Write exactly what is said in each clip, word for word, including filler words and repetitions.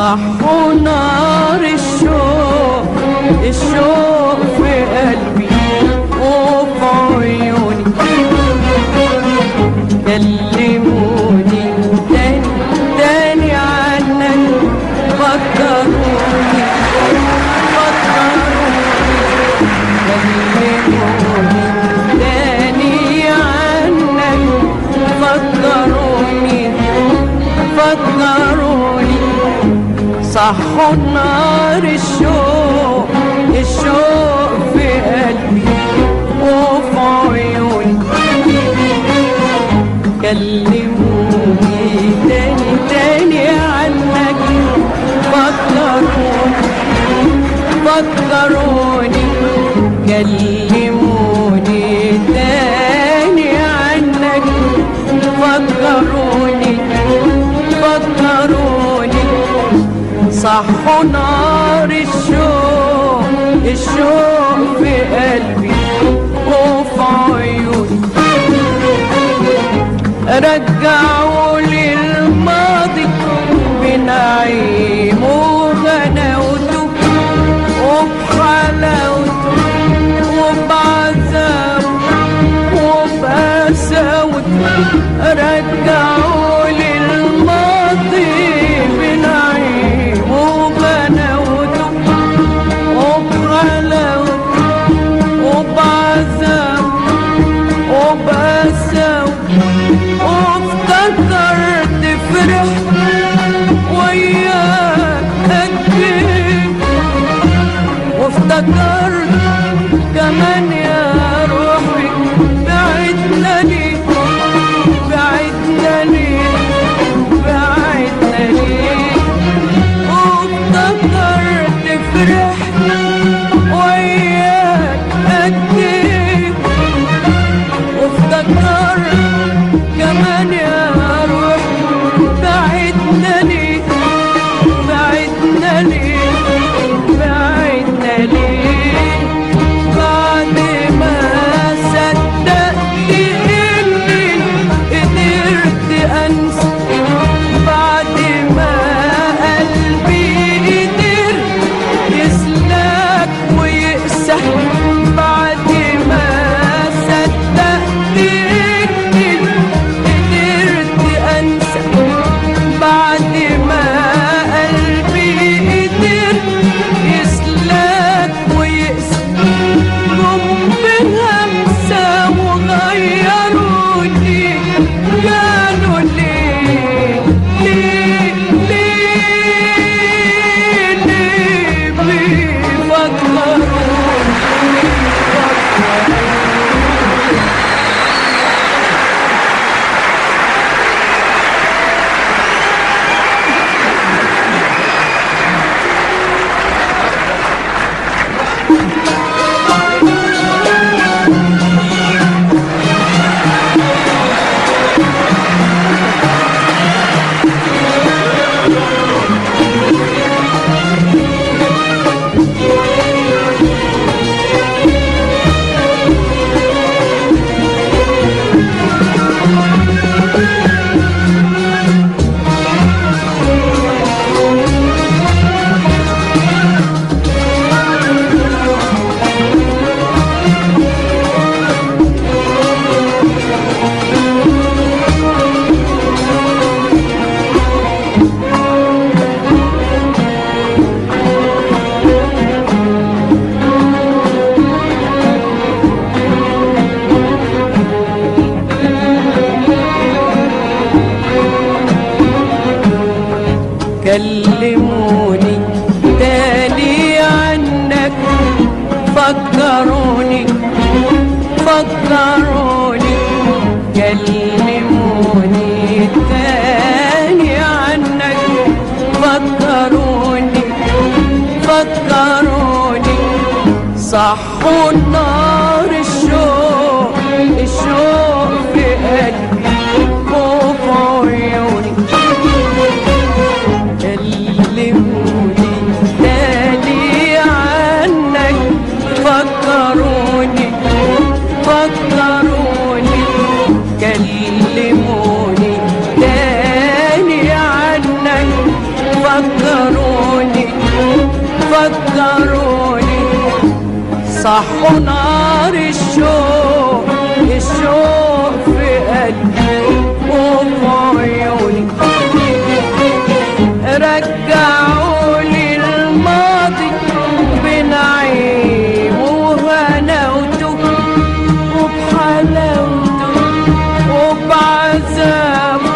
صحوا نار الشوق، الشوق في قلبي وفي عيوني، كلموني تاني تاني عنك، فكروني فكروني، كلموني تاني عنك، فكروني فكروني. صحوا نار الشوق، الشوق في قلبي وفي عيوني، كلموني تاني تاني عنك، فكروني فكروني، كلموني تاني عنك، فكروني فكروني. صحوا نار الشوق، الشوق في قلبي وفي عيوني، رجعوا لي الماضي بنعيم وغناوته وبحلاوته وبعذابه وبقساوته، رجعوا لي الماضي بنعيم وغناوته وبحلاوته وبعذابه وبقساوته، وافتكرت فرحت وياك قد ايه، وافتكرت كمان يا روحي بعدنا ليه بعدنا ليه بعدنا ليه، وافتكرت فرحت وياك قد ايه، وافتكرت كمان يا روح بعدنا ليه بعدنا ليه بعدنا ليه، بعد ما صدقت اني قدرت انسى، بعد ما قلبي قدر يسلك ويقسى، بعد ما صدقت اني قدرت انسى، بعد ما قلبي قدر يسلك ويقسى، جم بهمسة وغيروني، قالوا ليه ليه ليه ليه بيفكروني كلموني تاني عنك، فكروني فكروني، كلموني تاني عنك، فكروني فكروني. صحوا نار الشوق، الشوق في قلبي وفي عيوني، كلموني تاني عنك، فكروني فكروني، كلموني تاني عنك، فكروني صحوا نار الشوق الشوق في قلبي وفي عيوني رجعوا لي الماضي بنعيم وهناوته وبحلاوته وبعذابه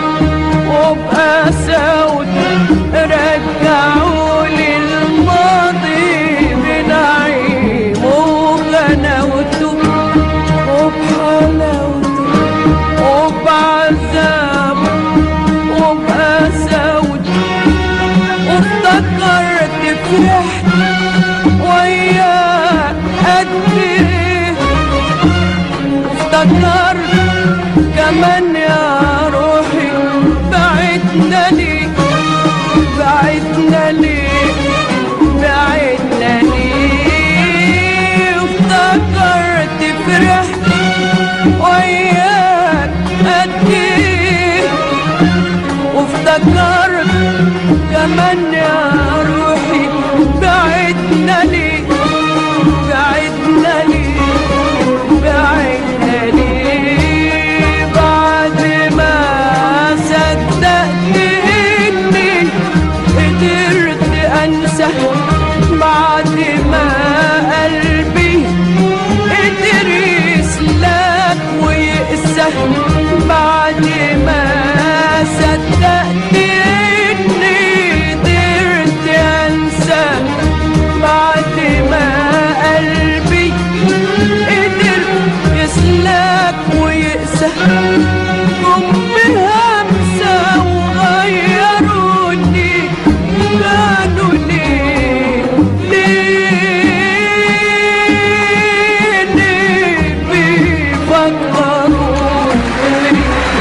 وبقساوته رجعوا لي الماضي بنعيم وغناوته وبحلاوته وبعذابه وبقساوته وافتكرت فرحت وياه قد ايه وافتكرت كمان يا روحي بعدنا ليه بعدنا ليه بعدنا ليه وافتكرت فرحت وياك قد ايه وافتكرت كمان يا روحي بعدنا ليه بعدنا ليه بعدنا ليه بعد ما صدقت اني قدرت انسى بعد ما قلبي قدر يسلك ويقسى بعد ما صدقت اني قدرت انسى بعد ما قلبي قدر يسلك ويقسى جم همسة وغيروني كانوا ليه ليه ليه بيفكروني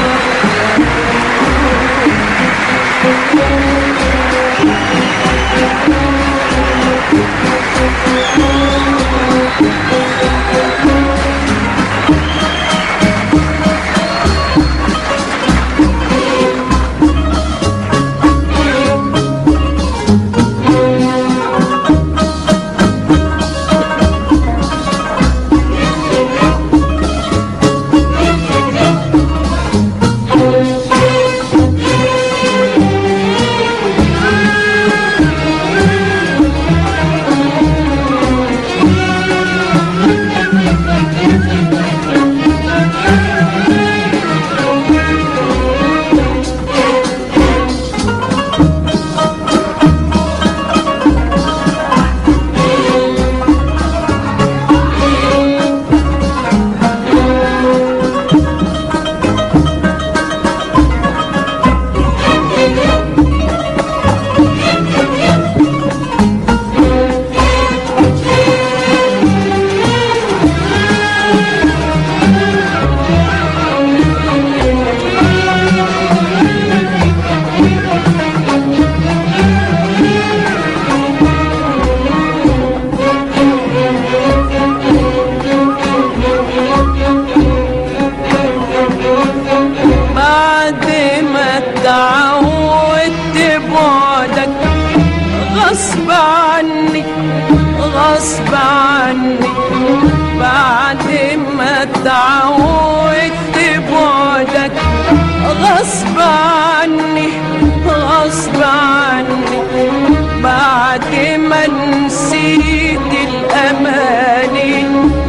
غصب عني غصب عني بعد ما اتعودت بعدك غصب عني غصب عني بعد ما نسيت الأماني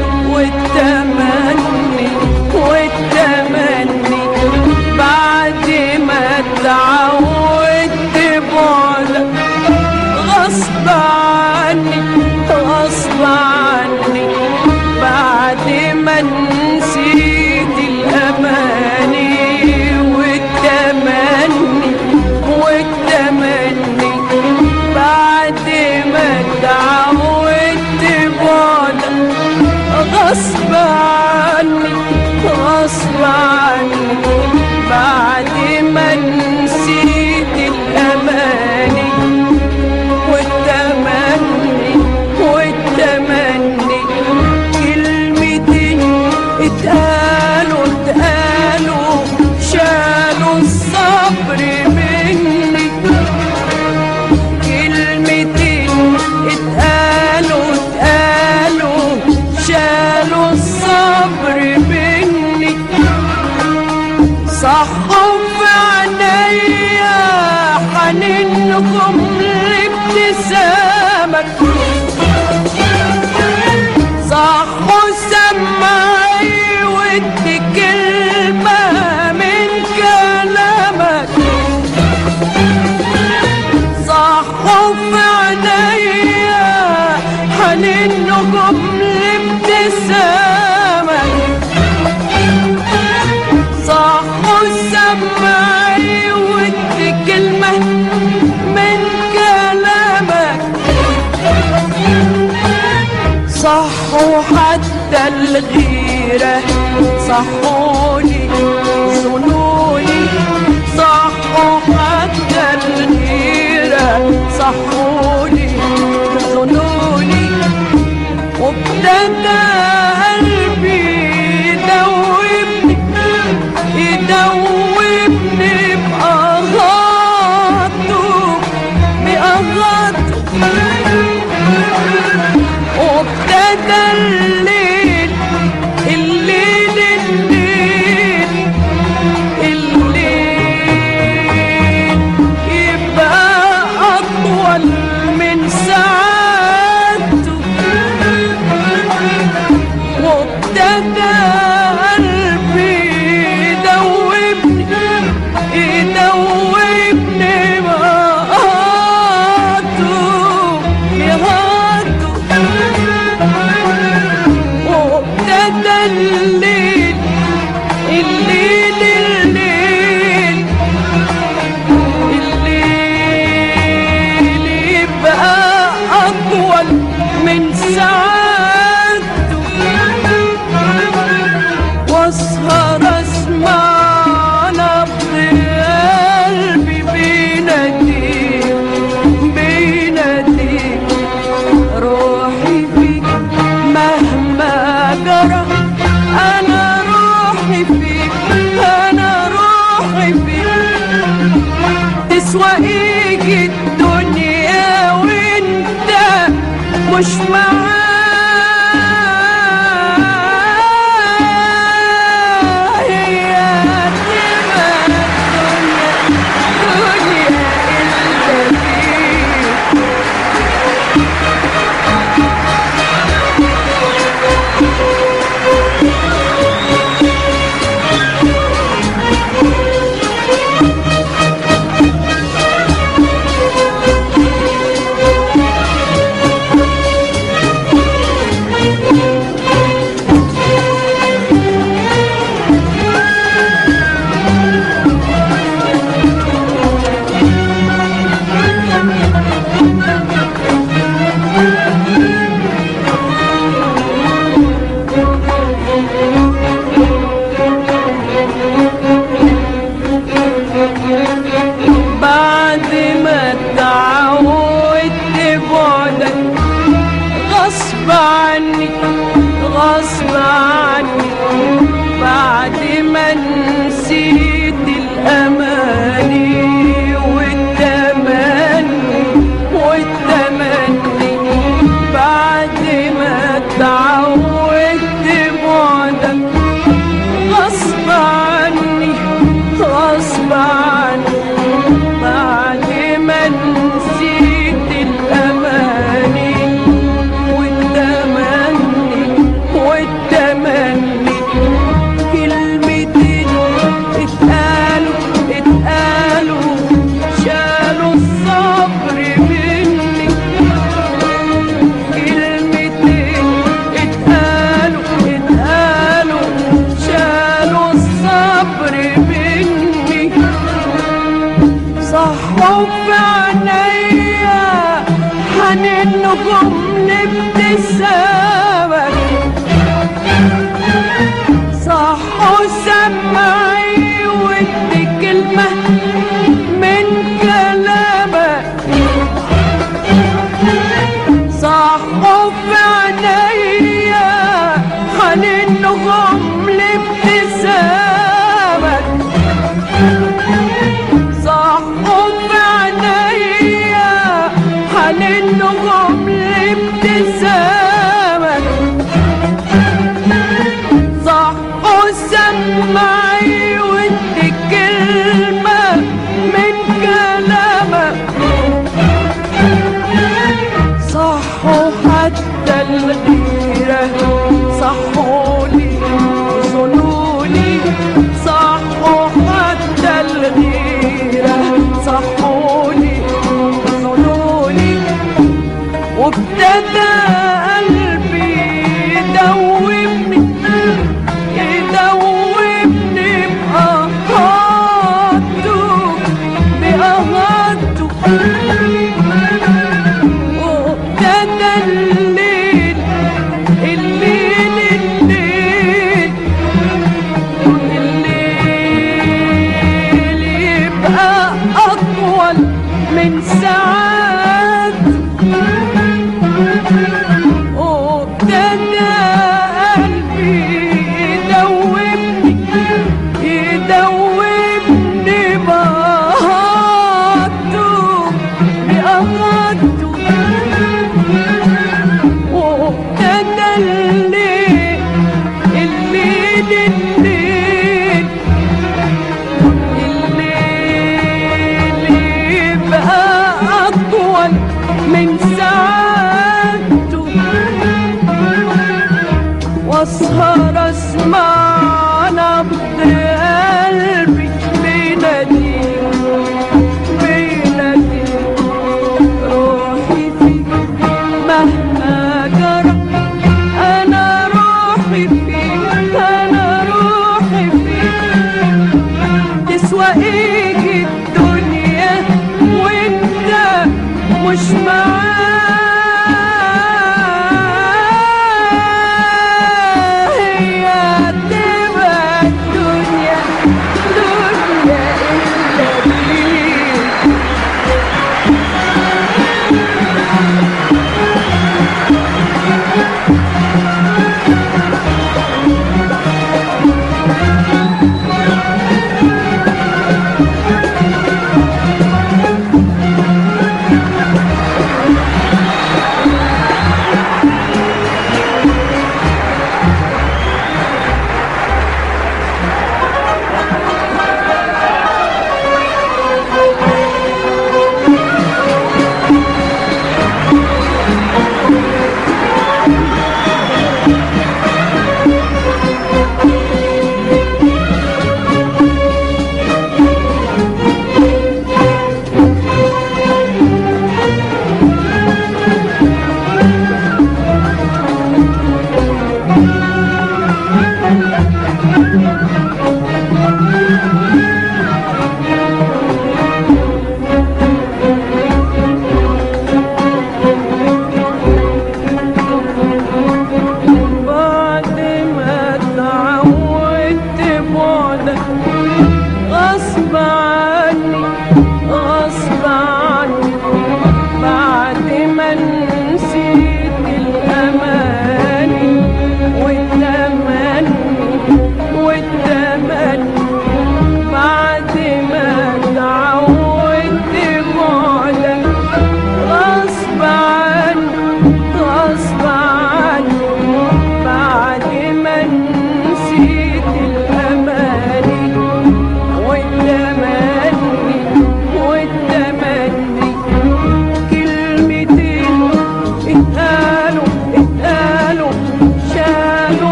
والتمني والتمني بعد ما اتعودت بعدك غصب عني غصب عني بعد ما نسيت الأماني والتمني والتمني بعد ما اتعودت بعدك صحوا في عينيا حنينكم لابتسامك، صحوا سمعي ودي كلمة من كلامك، صحوا في عينيا حنينكم لابتسامك، صحوا سمعي ودي كلمة من كلامك، صحوا حتى الغيرة صحوني ظنوني، صحوا حتى الغيرة صحوني ظنوني، وابتدى قلبي يدوبني يدوبني بأغاطه بأغاطه، وابتدى الليل الليل الليل الليل يبقى أطول من ساعته، وابتدى قلبي يدوبني يدوبني بأغاطه بأغاطه، وابتدى الليل الليل الليل الليل يبقى أطول من ساعته، واسهر اسمع نبض قلبي بيناديك بيناديك، روحي فيك مهما جرى، أنا روحي فيك أنا روحي فيك، تسوى إيجي الدنيا وإنت مش معايا، تبقى الدنيا دنيا إلا بعد ما اتعودت بعدك غصب عني غصب عني، بعد ما نسيت الأماني والتمني والتمني، بعد ما اتعودت بعدك غصب عني غصب عني، بعد ما نسيت الأماني والتمني والتمني، كلمتين اتقالوا اتقالوا شالوا الصبر مني، كلمتين اتقالوا اتقالوا شالوا الصبر مني، صحوا في عينيا حنينكم لابتسامك، صحوا سمعي ودي كلمة من كلامك، صحوا في عينيا حنينكم لابتسامك، صحوا في عينيا حنينكم لابتسامك، صحوا سمعي ودي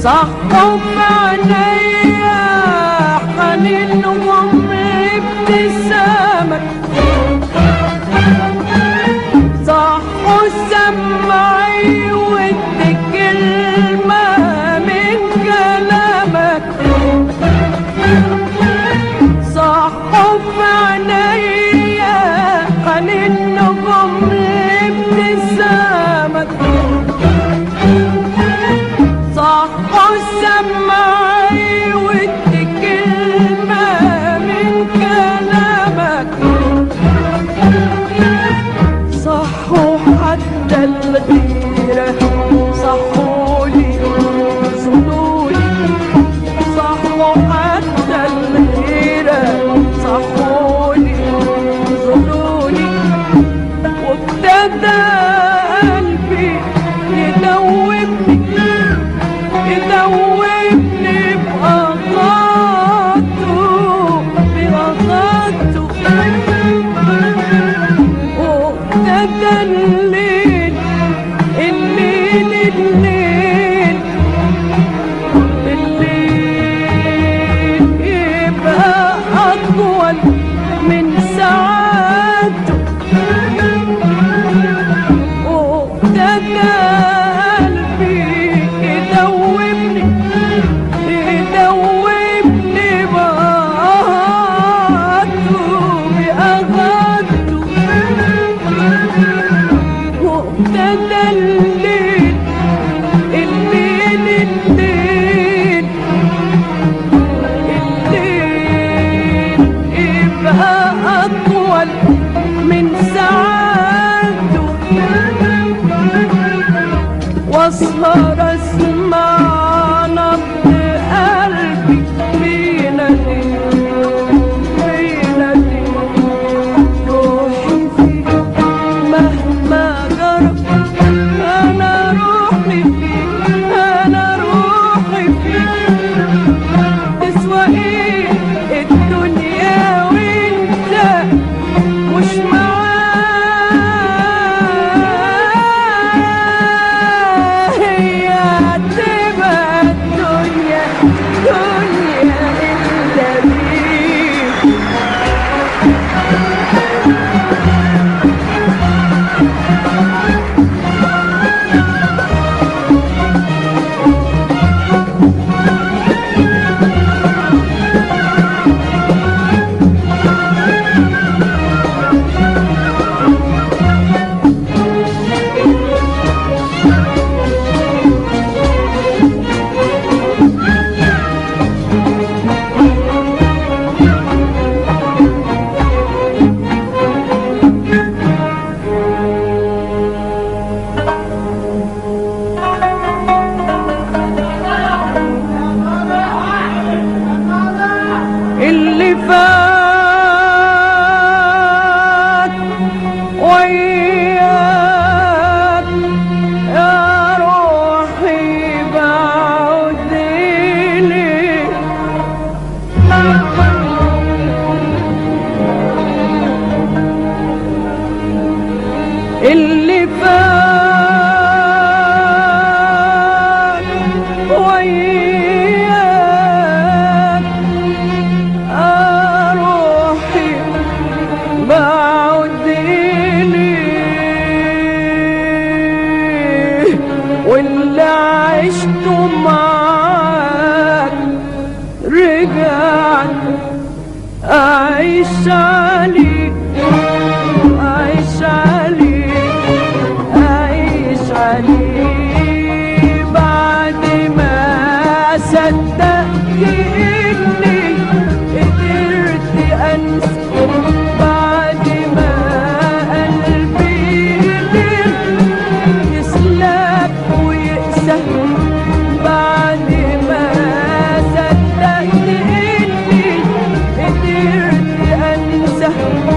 صحوا في عينيا حنينهم ابتسامك، صحوا سمعي ودي كلمة من كلامك، صحوا في عينيا حنينهم ابتسامك، صحوا سمعي ودي كلمة من كلامك، صحوا حتى الغيرة صحوا لي صدوري، صحوا حتى الغيرة صحوا لي صدوري، وابتدى قلبي يدوبني يدوبني بأغاته بأغاته، وابتدى الليل الليل الليل الليل يبقى أطول من ساعاته، وابتدى قلبي يدوبني يدوبني بأغاته بأغاته، وابتدى الليل الليل الليل الليل يبقى أطول من ساعاته، واسهر اسمع نبض قلبي بينادي بينادي روحي فيك مهما جرى، انا روحي فيك انا روحي فيك، تسوى ايه الدنيا وانت مش معايا، هي تبقى الدنيا دنيا الا بيك. اللي فات وياك يا روحي بعد لي، اللي فات وياك روحي بعد لي، واللي عشته معاك رجعت أعيش عليك أعيش عليك أعيش عليك، بعد ما صدقت إني قدرت أنسى، بعد ما قلبي قدر يسلك ويقسى، بعد ما صدقت إني قدرت أنسى،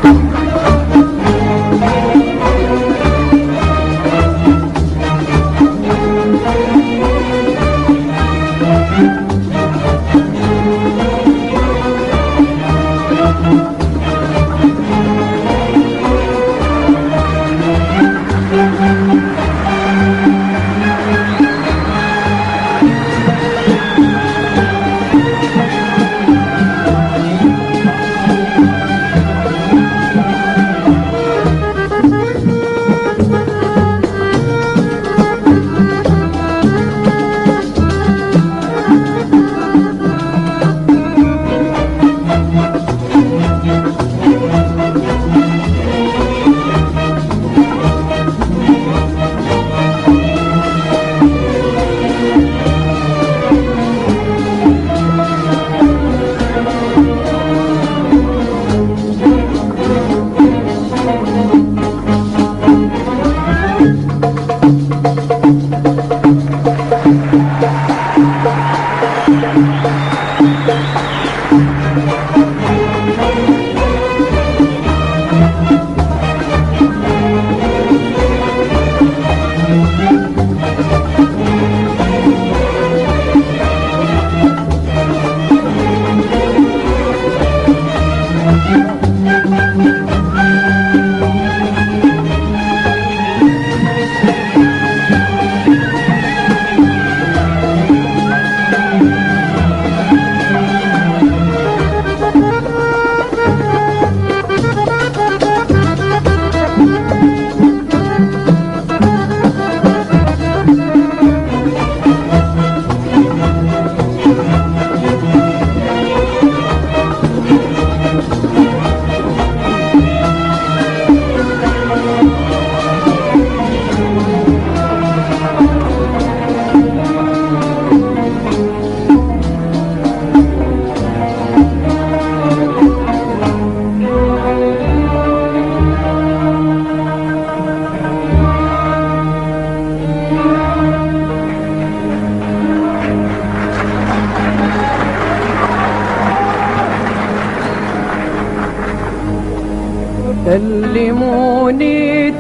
كلموني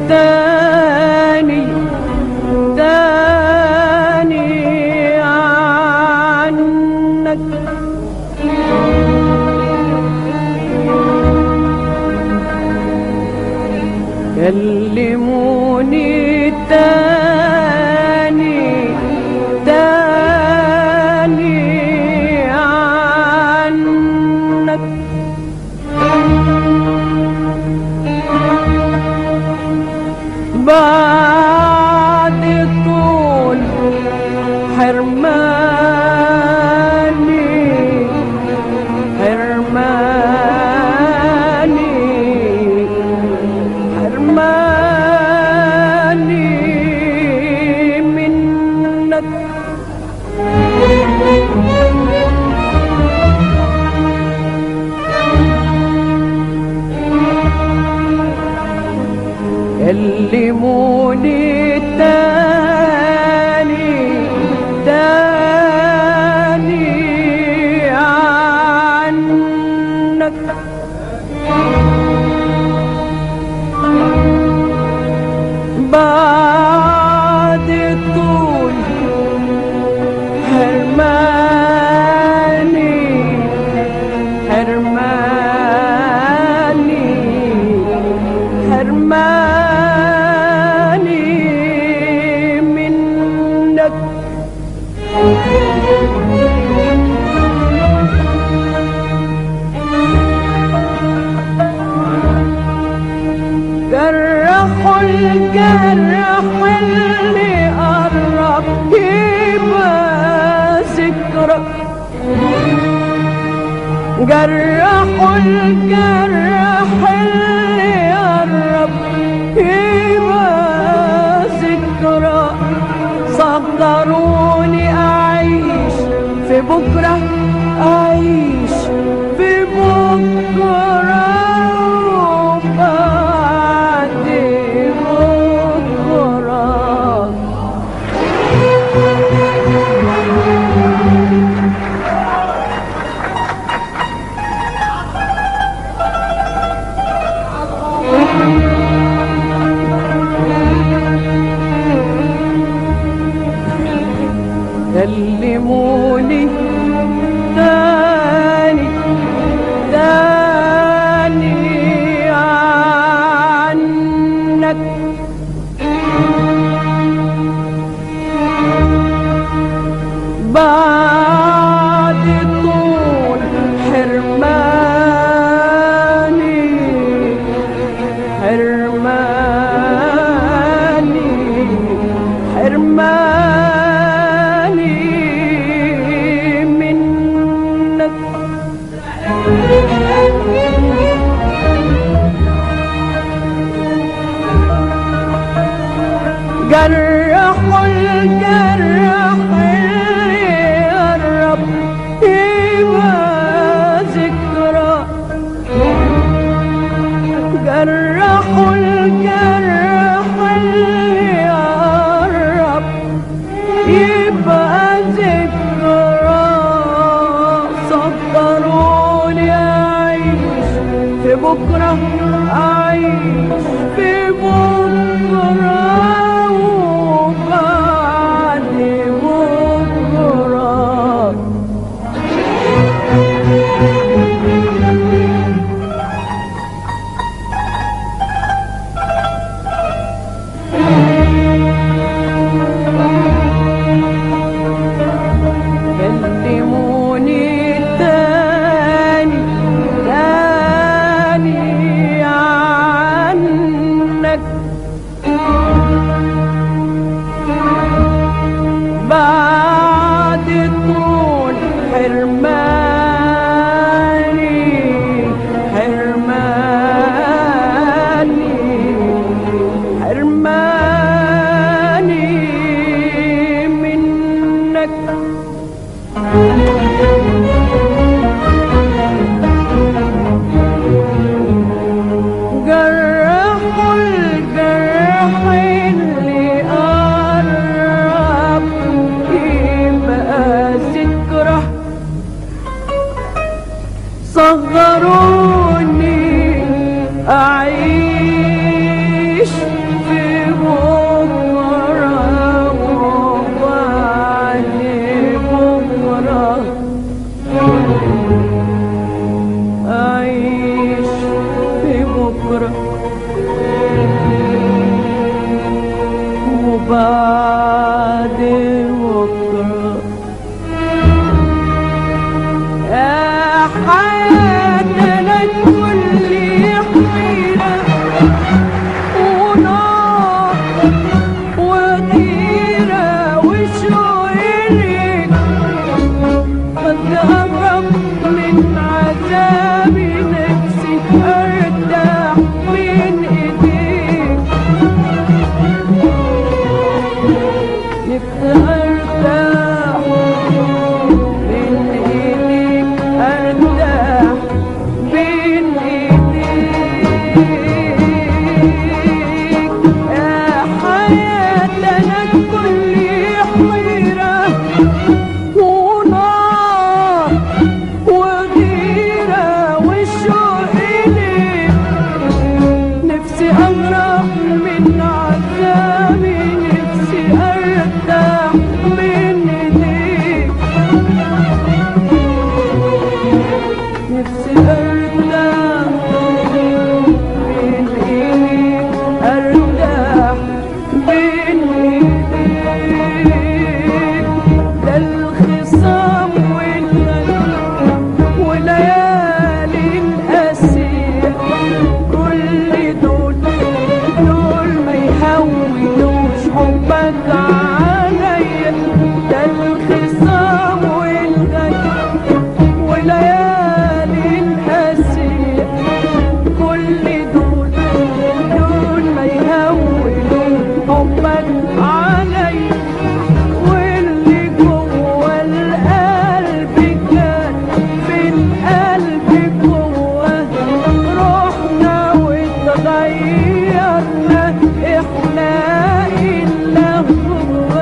تاني تاني عنك كلموني تاني تاني عنك بعد طول حرماني حرماني حرماني منك كلموني تاني تاني عنك بعد طول حرماني حرماني حرماني منك جرحوا الجرح اللي قرب يبقى ذكرى جرحوا الجرح اللي قرب يبقى ذكرى صدروني أعيش في بكرة أعيش في بكرة وبعد بكرة كلموني تاني تاني عنك. بعد طول حرماني حرماني حرماني منك. جرحوا الجرح اللي قرب يبقى ذكرى. جرحوا الجرح اللي قرب يبقى ذكرى. صبروني أعيش في بكرة، أعيش في بكرة وبعد بكرة. كلموني تاني تاني عنك. بعد طول حرماني حرماني حرماني منك. جرحوا الجرح اللي قرب يبقى ذكرى. صغروني أعيش في بكرة وبعد بكرة. أعيش في بكرة وبعد بكرة. يا حياتنا كل حيرة ونار وغيرة وشوق إليك. قد أهرب من عذابي نفسي أرتاح من إيديك. نفسي أرتاح من إيديك، أرتاح بين إيديك. يا حياتنا كل حيرة ونار وغيرة وشوق إليك. نفسي أهرب من عذابي، نفسي أرتاح من إيديك. نفسي أرتاح من إيديك، أرتاح بين إيديك. ده الخصام والغدر وليالي القاسية كل دول دول ما يهونوش حبك عليا. ده الخصام والغدر وليالي القاسية كل دول دول ما يهونوش حبك عليا. واللي جوه القلب كان في القلب جوه روحنا واتغيرنا احنا إلا هو.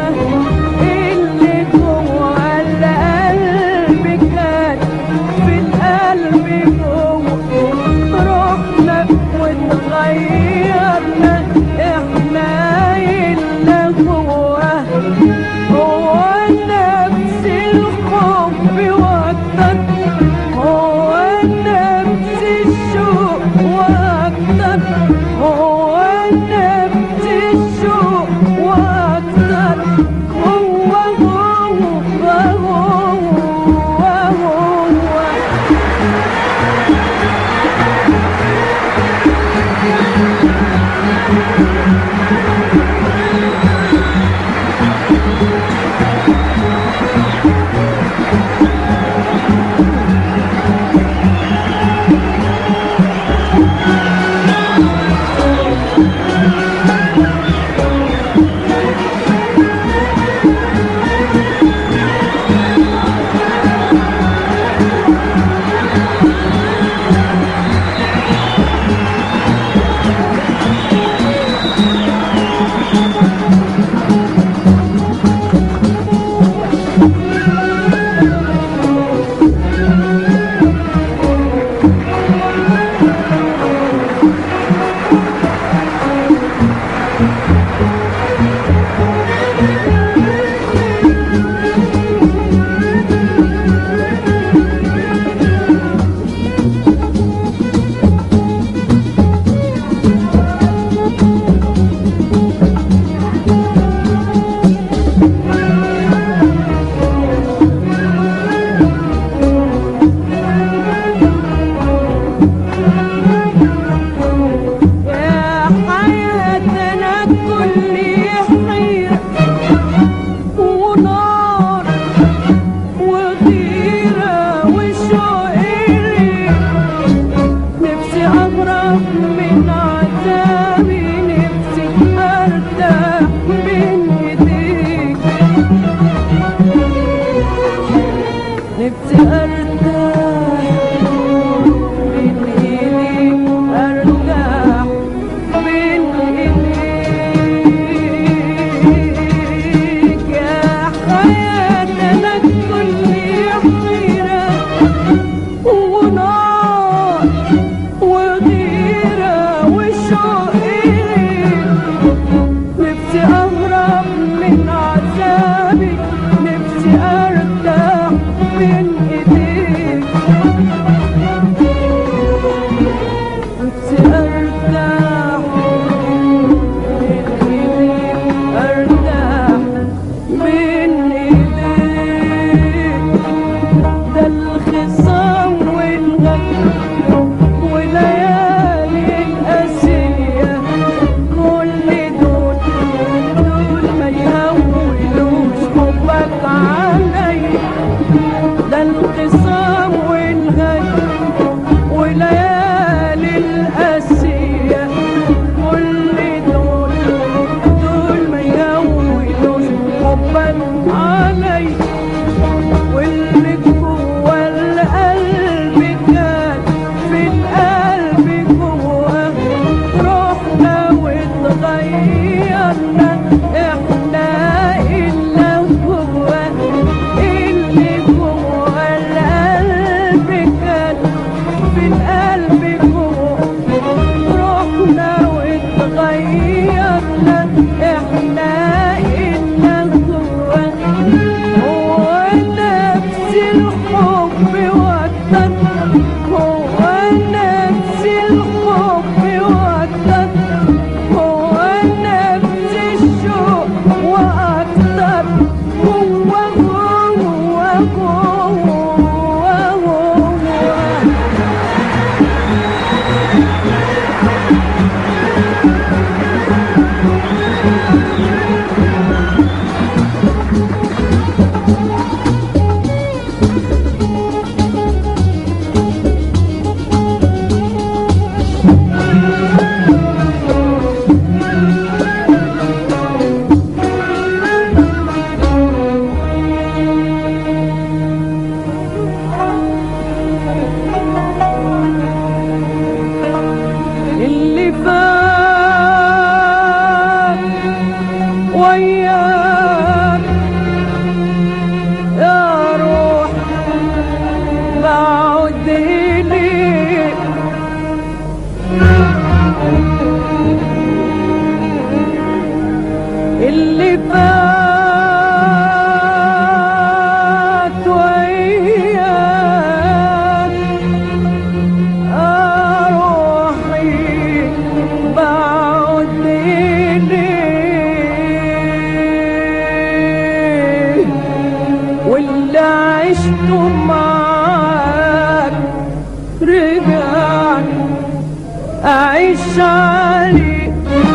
أعيش عليك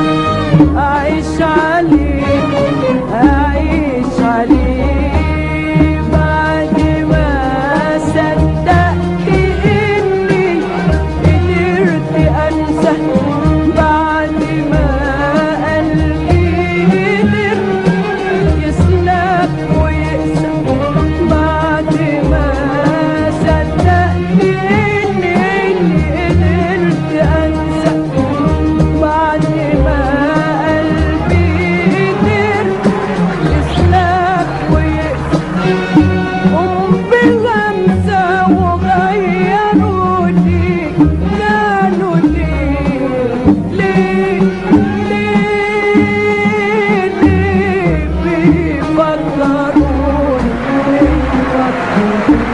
أعيش عليك أعيش عليك بعد ما صدقت إني قدرت أنسى بعد ما قلبي قدر يسلك ويقسى بعد ما صدقت إني قدرت أنسى بعد ما قلبي قدر يسلك ويقسى قم بغمسة وغيروني كانوا ليه ليه ليه ليه بيفكروني بيفكروني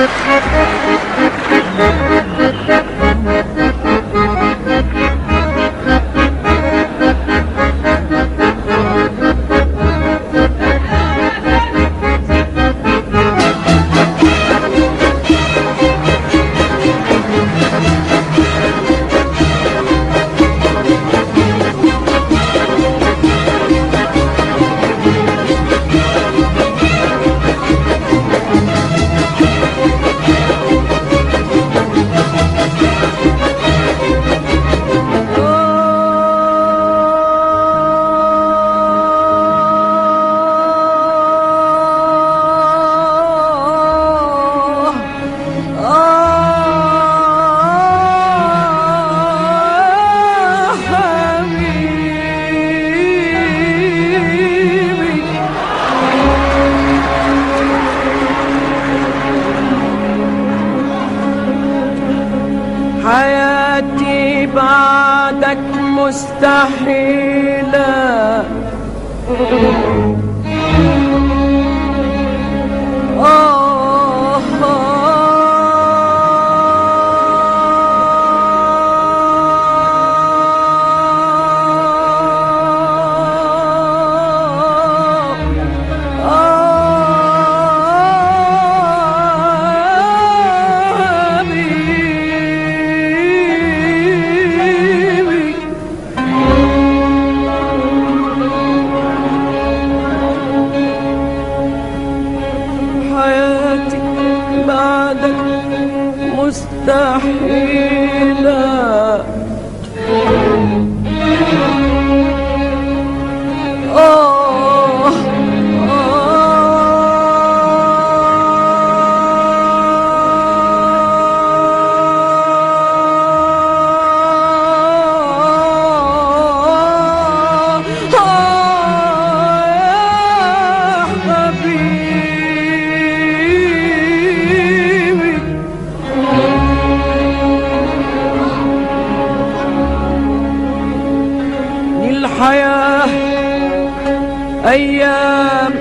حياتي بعدك مستحيلة. آه مستحيلة. آه الحياة أيام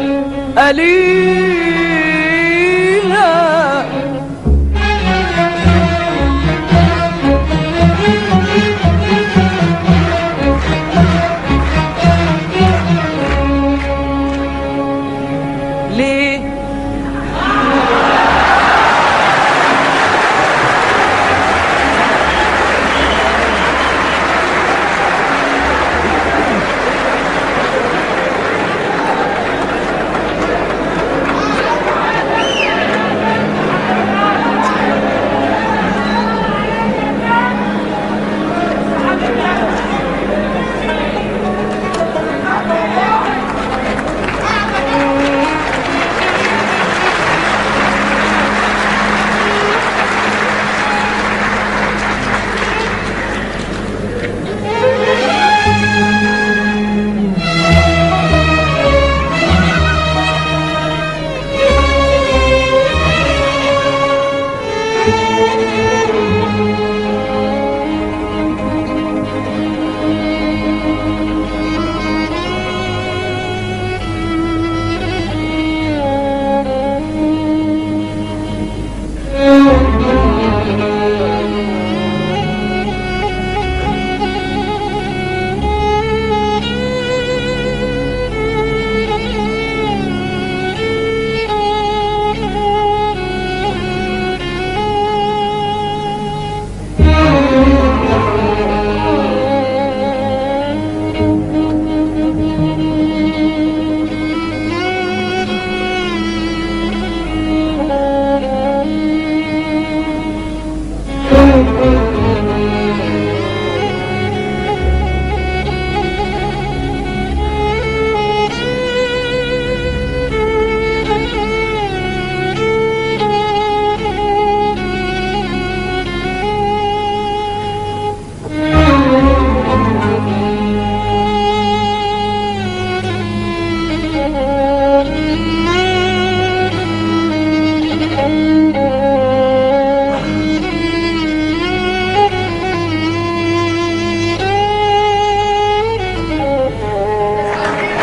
قليلة. ليه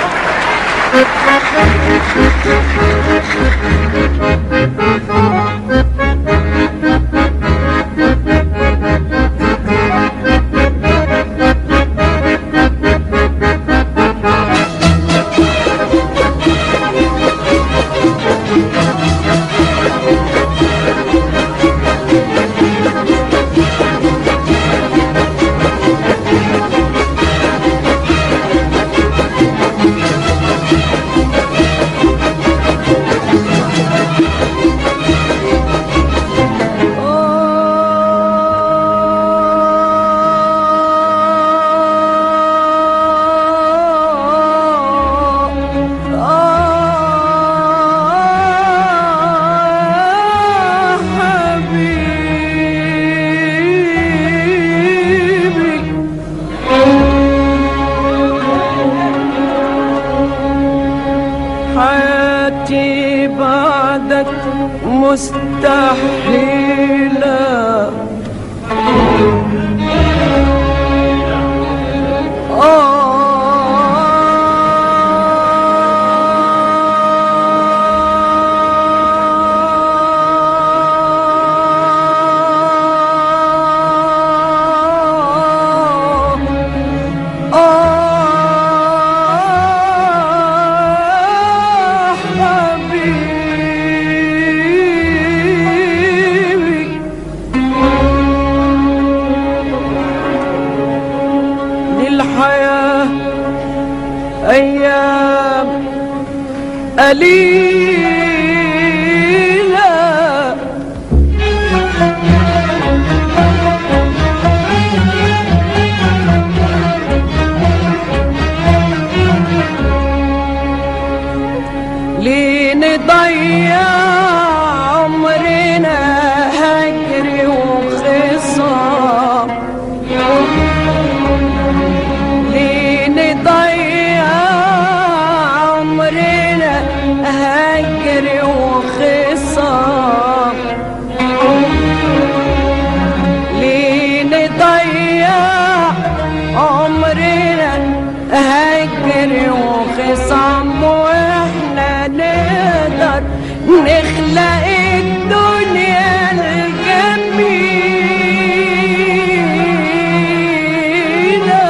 Thank you. حياتي بعدك مستحيلة. آه أيام قليلة ليه نضيع عمرنا هجر وخصام؟ ليه نضيع هجر وخصام؟ ليه نضيع عمرنا هجر وخصام واحنا نقدر نخلق الدنيا الجميلة؟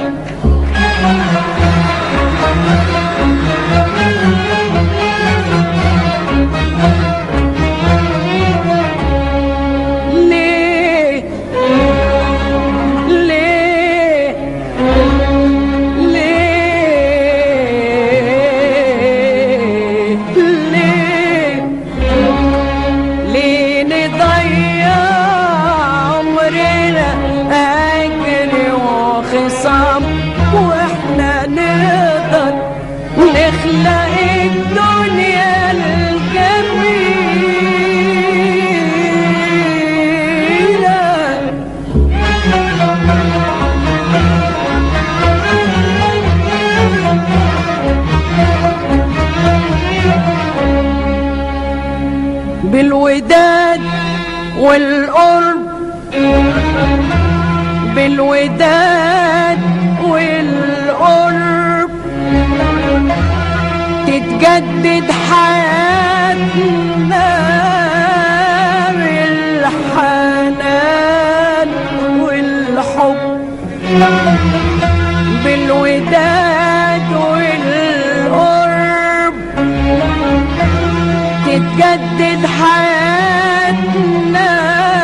واحنا نقدر نخلق الدنيا الجميلة. بالوداد والقرب، بالوداد والقرب تتجدد حياتنا بالحنان والحب. بالوداد والقرب تتجدد حياتنا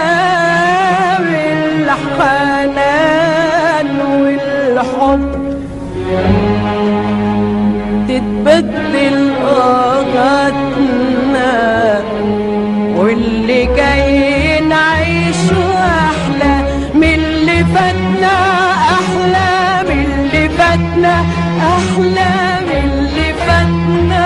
بالحنان والحب. تتبدل اوقاتنا واللي جاي نعيشه احلى من اللي فاتنا، احلى من اللي فاتنا، احلى من اللي فاتنا.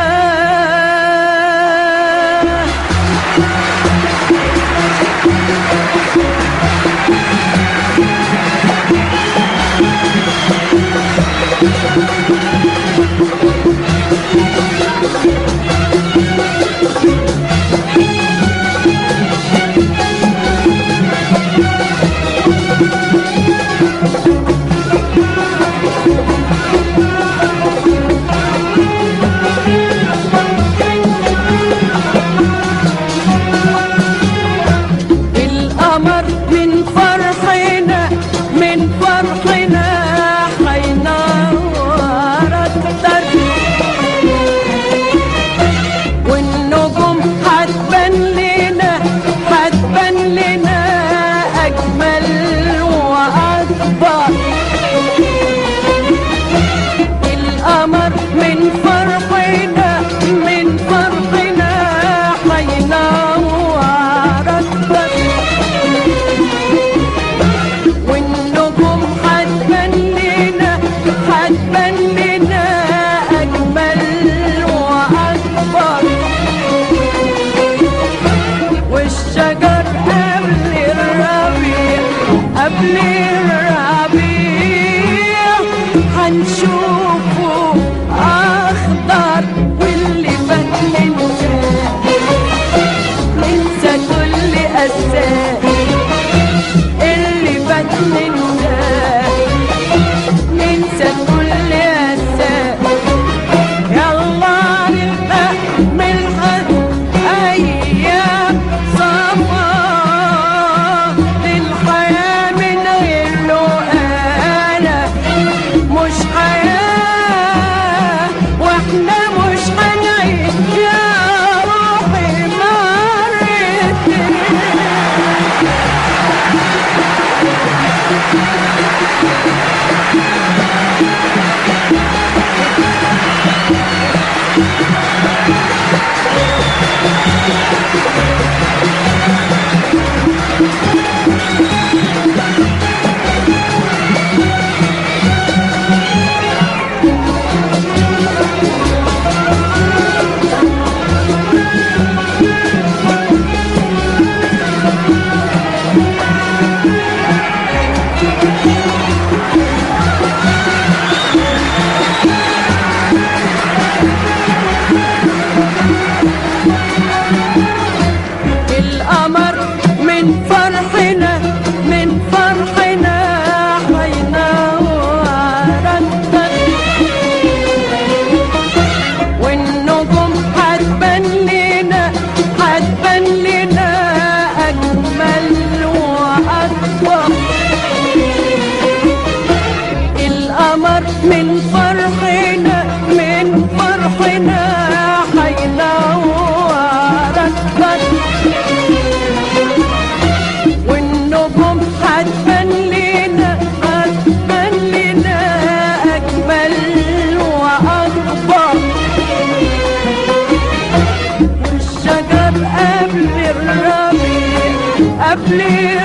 قبل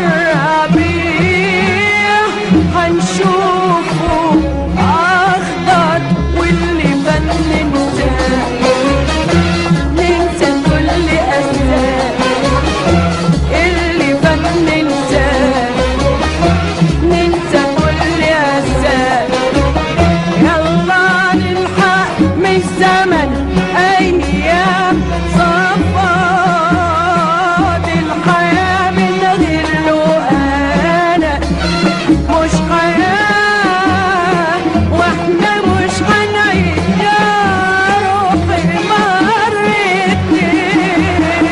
الربيع هنشوفه أخضر، واللي فات ننسى ننسى كل أساه، اللي فات ننسى ننسى كل أساه. يلا نلحق من الزمن أيام صفات الحياة من غير له أنا مش حياة، واحنا مش هنعيش يا روحي مرتين.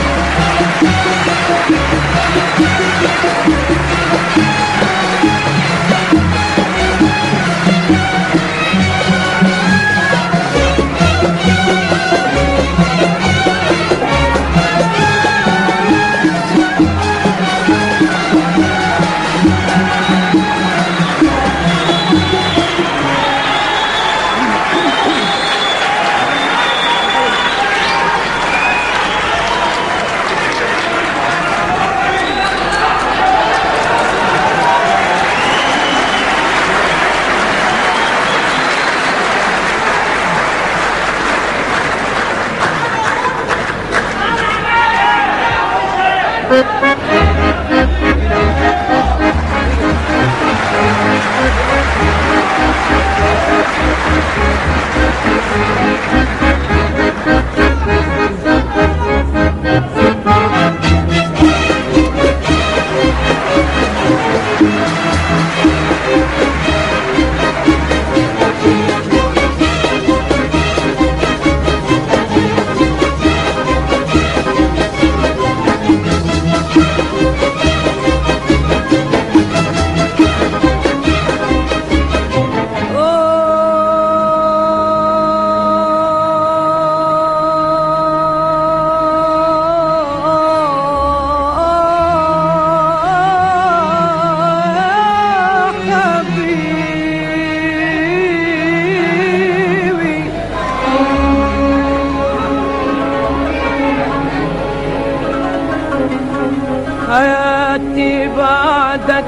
حياتي بعدك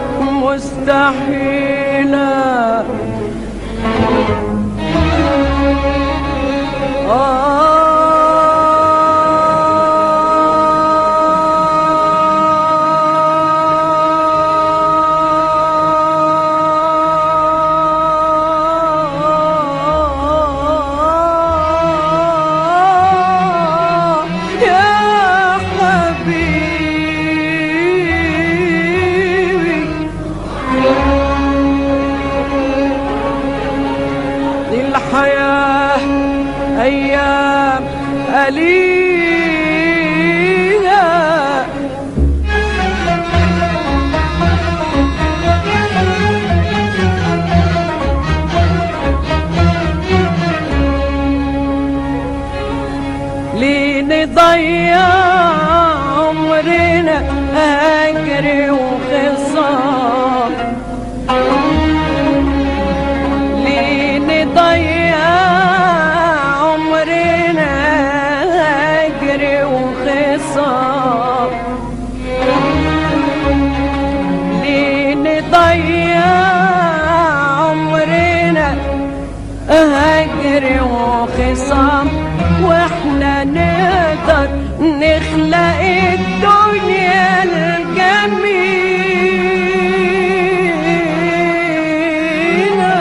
مستحيلة، الحياة أيام قليلة، ليه نضيع عمرنا أجري وخصام، ضيع عمرنا أجري وخصام، ليه نضيع عمرنا أجري وخصام، واحنا نقدر نخلق الدنيا الجميلة.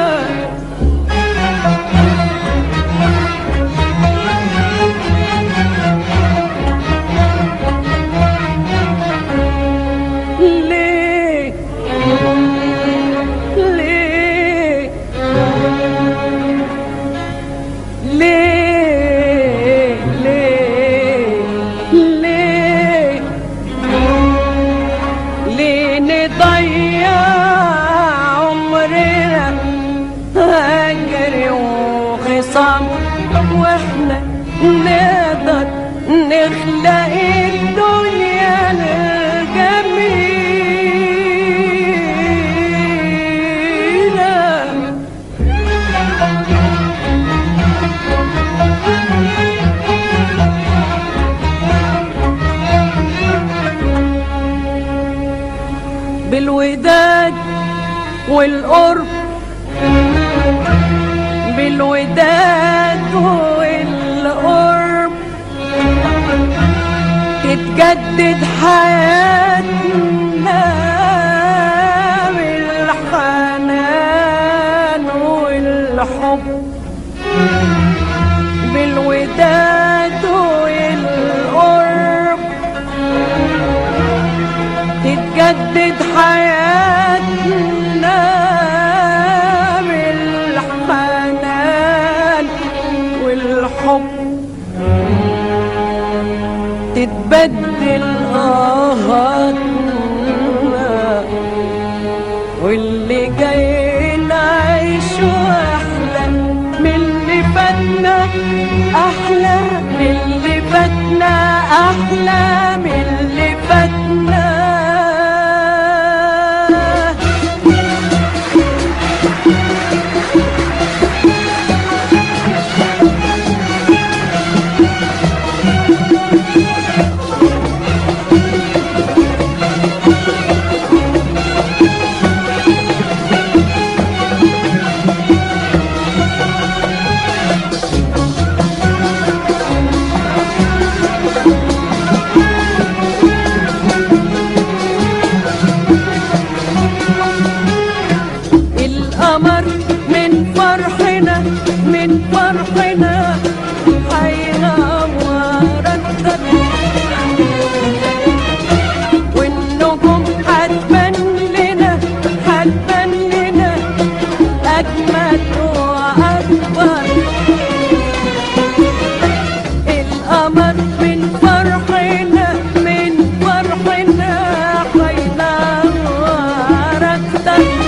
ليه ليه ليه ليه ليه نضيع عمرنا هجري وخصام، واحنا نقدر نخلق الدنيا الجميلة. بالوداد والقرب، بالوداد والقرب تتجدد حياتنا بالحنان والحب. بالوداد والقرب تتجدد حياتنا بالحنان والحب. تتبدل آهاتنا واللي جاي نعيش أحلى من اللي فاتنا، أحلى من اللي فاتنا، أحلى من اللي فاتنا. القمر من فرحنا، من فرحنا هينور الدنيا، والنجوم هتبان لنا، هتبان لنا أجمل وأكبر. القمر من فرحنا، من فرحنا هينور الدنيا،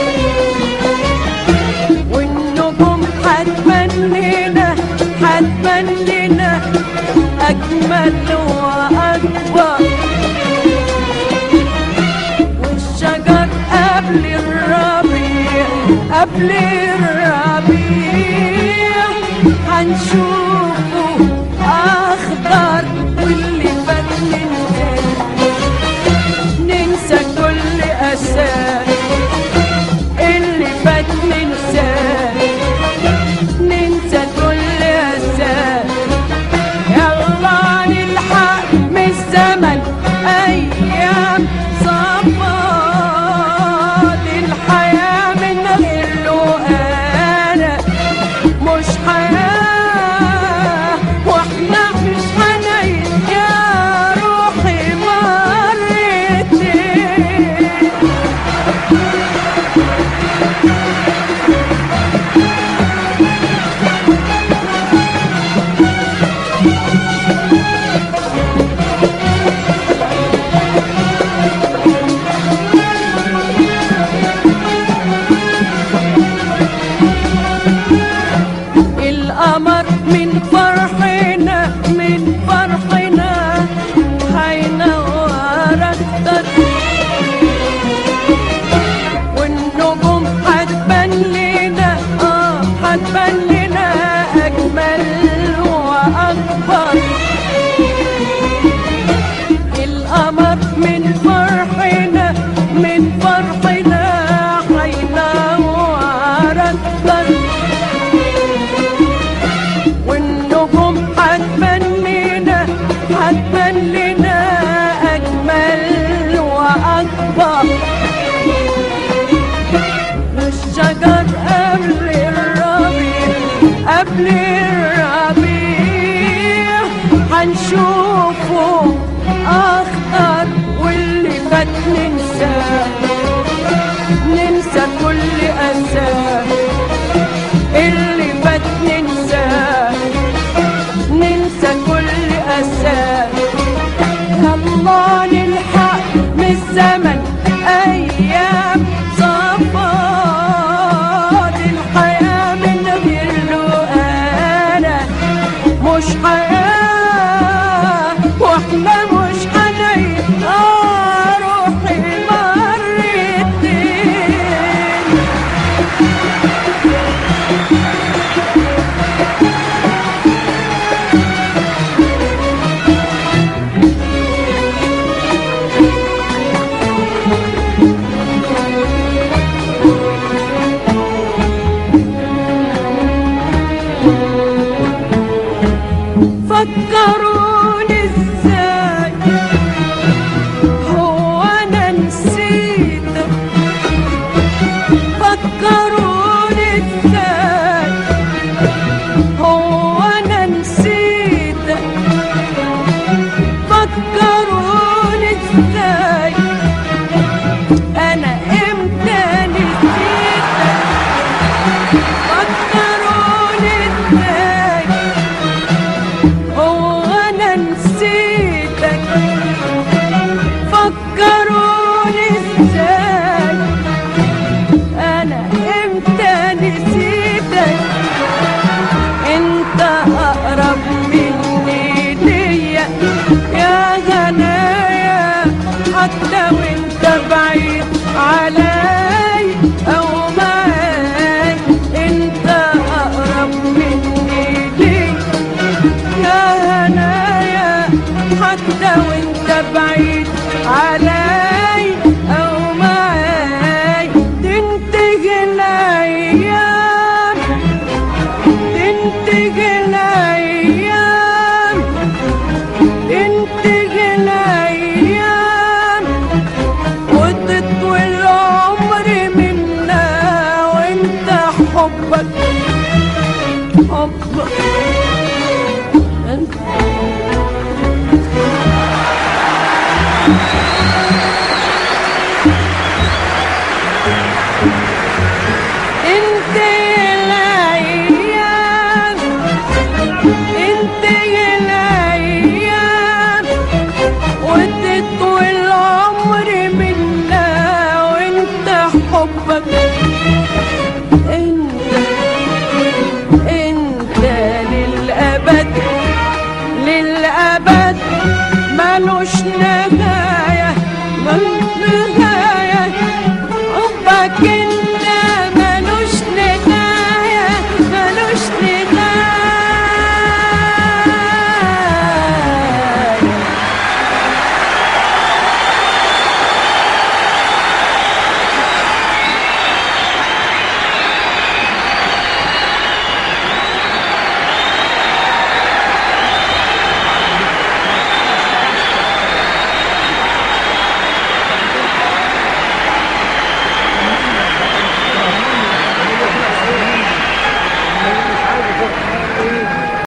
هتبان لنا أجمل وأكبر. والشجر قبل الربيع، قبل الربيع هنشوفه أخضر، واللي فات ننسى، ننسى كل أسى، اللي فات ننسى، ننسى كل أسى. يلا نلحق من الزمن أيام صفات، الحياة من غير لقانا مش حياة، واحنا مش هنعيش يا روحي مرتين. القمر من فرحنا، من فرحنا هينور الدنيا، والنجوم هتبان لنا، اه هتبان لنا أجمل وأكبر. القمر من فرحنا، من فرحنا هينور الدنيا، والنجوم هتبان لنا، هتبان لنا أجمل وأكبر. والشجر قبل الربيع، قبل الربيع هنشوفه أخضر، واللي فات ننسى، ننسى كل أسى، اللي فات ننسى، ننسى كل أسى. يلا نلحق من الزمن أيام صفات، الحياة من غير لقانا مش حياة، واحنا مش هنعيش آه روحي هو أنا نسيتك فكروني ازاي أنا إمتى نسيتك فكروني ازاي هو أنا نسيتك فكروني ازاي أنا إمتى نسيتك انت اقرب مني ليا يا غنايا حتى وانت بعيد علي او معاي انت اقرب مني ليا يا غنايا حتى وانت بعيد علي او معاي تنتهي الايام تنتهي الأيام تنتهي الأيام وتطوي العمر منا وانت حبك حبك